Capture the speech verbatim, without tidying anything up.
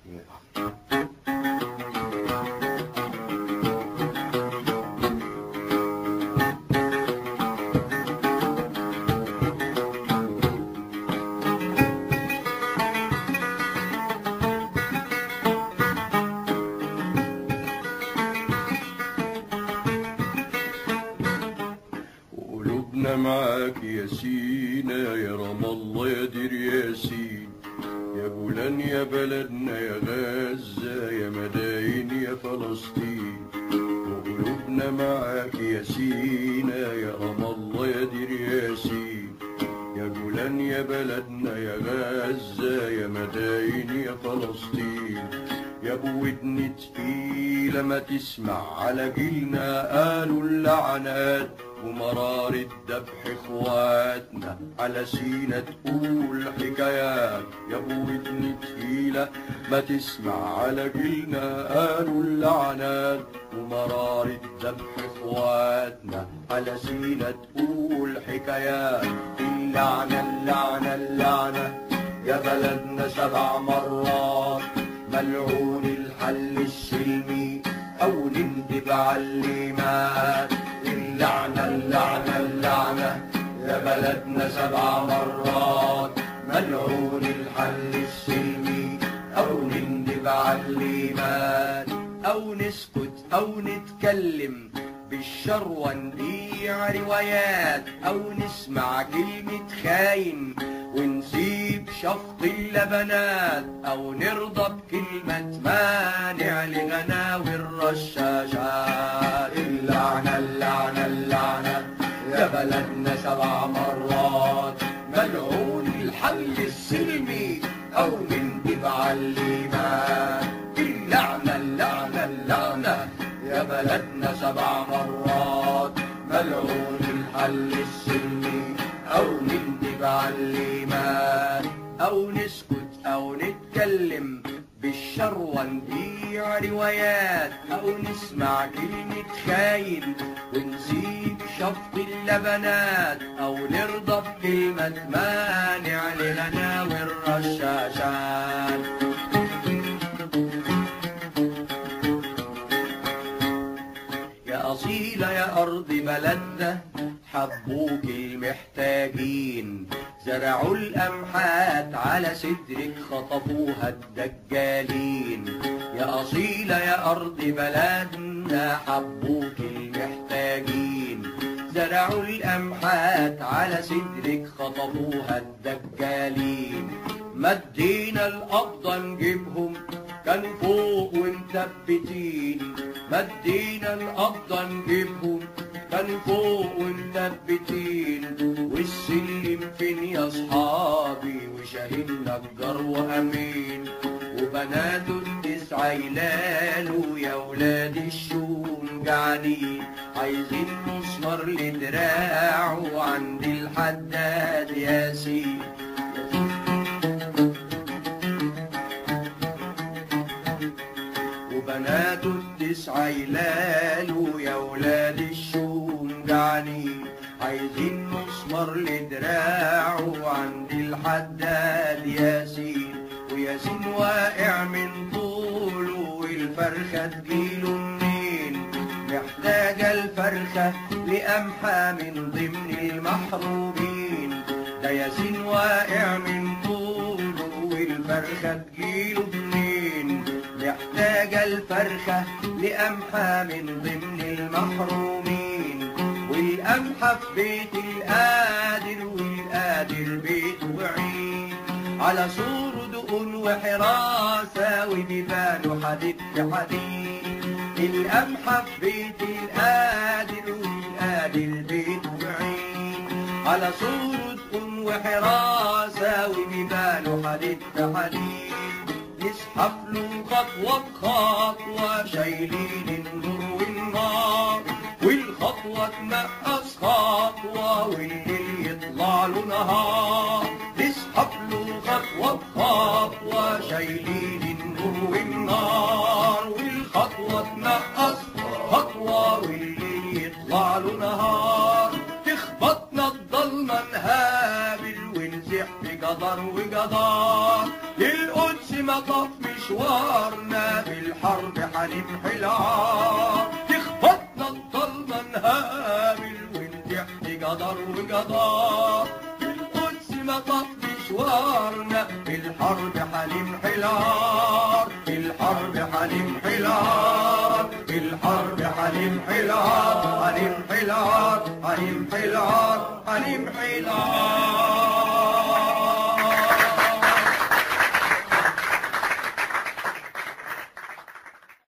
وقلوبنا معاك يا سينا يا رام الله يا دير ياسين، يا بولان يا بلدنا يا غزة يا مداين يا فلسطين. وقلوبنا معاك يا سينا يا رام الله يا دير ياسين، يا بولان يا بلدنا يا غزة يا مداين يا فلسطين. يا ابو ودن تقيلة ما تسمع على جيلنا قالوا اللعنات، ومرار الذبح اخواتنا على سينا تقول حكايات. يا ابو ودن تقيلة ما تسمع على جيلنا قالوا اللعنات، ومرار الذبح اخواتنا على سينا تقول حكايات. اللعنة اللعنة اللعنة يا بلدنا سبع مرات، ملعون الحل السلمي او نندب على اللي مات. اللعنة اللعنة اللعنة يا بلدنا سبع مرات، ملعون الحل السلمي او نندب على اللي مات. او نسكت او نتكلم بالشر ونبيع روايات، او نسمع كلمة خاين ونسيب شفط اللبنات، او نرضى بكلمة مانع لغناوي الرشاشات. اللعنة اللعنة اللعنة يا بلدنا سبع مرات، ملعون الحل السلمي او نندب على اللي مات. اللعنة اللعنة اللعنة يا بلدنا سبع مرات، ملعون الحل السلمي او نندب على اللي مات. او نسكت او نتكلم بالشر ونبيع روايات، او نسمع كلمة خاين ونسيب شفط اللبنات، او نرضى بكلمة مانع لغناوي الرشاشات. يا أصيلة يا أرض بلدنا حبوك المحتاجين، زرعوا القمحات على صدرك خطفوها الدجالين. يا أصيلة يا أرض بلدنا حبوك المحتاجين، زرعوا القمحات على صدرك خطفوها الدجالين. مدينا القبضة نجيبهم كان فوق ومثبتين، مدينا القبضة نجيبهم كان فوق ومثبتين. والسلم فين يا صحابي وشاهدنا نجار وامين، وبناته التسعة يلالوا يا ولاد الشوم جعانين. عايزين مسمار لدراعه عند الحداد ياسين. وبناته التسعة يلالوا يا ولاد الشوم جعانين. عايزين مسمار لدراعه عند الحداد ياسين. وياسين واقع من طوله والفرخة تجيله منين، محتاجة الفرخة لقمحة من ضمن المحرومين. ده ياسين واقع من طوله والفرخة تجيله منين، محتاجة الفرخة لقمحة من ضمن المحرومين. والقمحة في بيت القادر والقادر بيت وعين، على سور دقون وحراسة وبيبانوا حديد في حديد. القمحة في بيت القادر والقادر بيت وعين، على سور دقون وحراسة وبيبانوا حديد في حديد. نسحب له خطوة بخطوة شايلين النور والنار، والخطوة تنقص خطوة والليل يطلع له نهار. نسحب له خطوة بخطوة شايلين النور والنار، والخطوة تنقص خطوة والليل يطلع له نهار. تخبطنا الضلمة نهابل ونزح في جدار وجدار، للقدس مطاف مش مشوارنا بالحرب حنمحي العار، تخبطنا الضلمة نهابل ونتحت جدار وجدار، القدس مطب مشوارنا بالحرب حنمحي العار، بالحرب حنمحي العار، بالحرب حنمحي العار، حنمحي العار، حنمحي العار، حنمحي العار.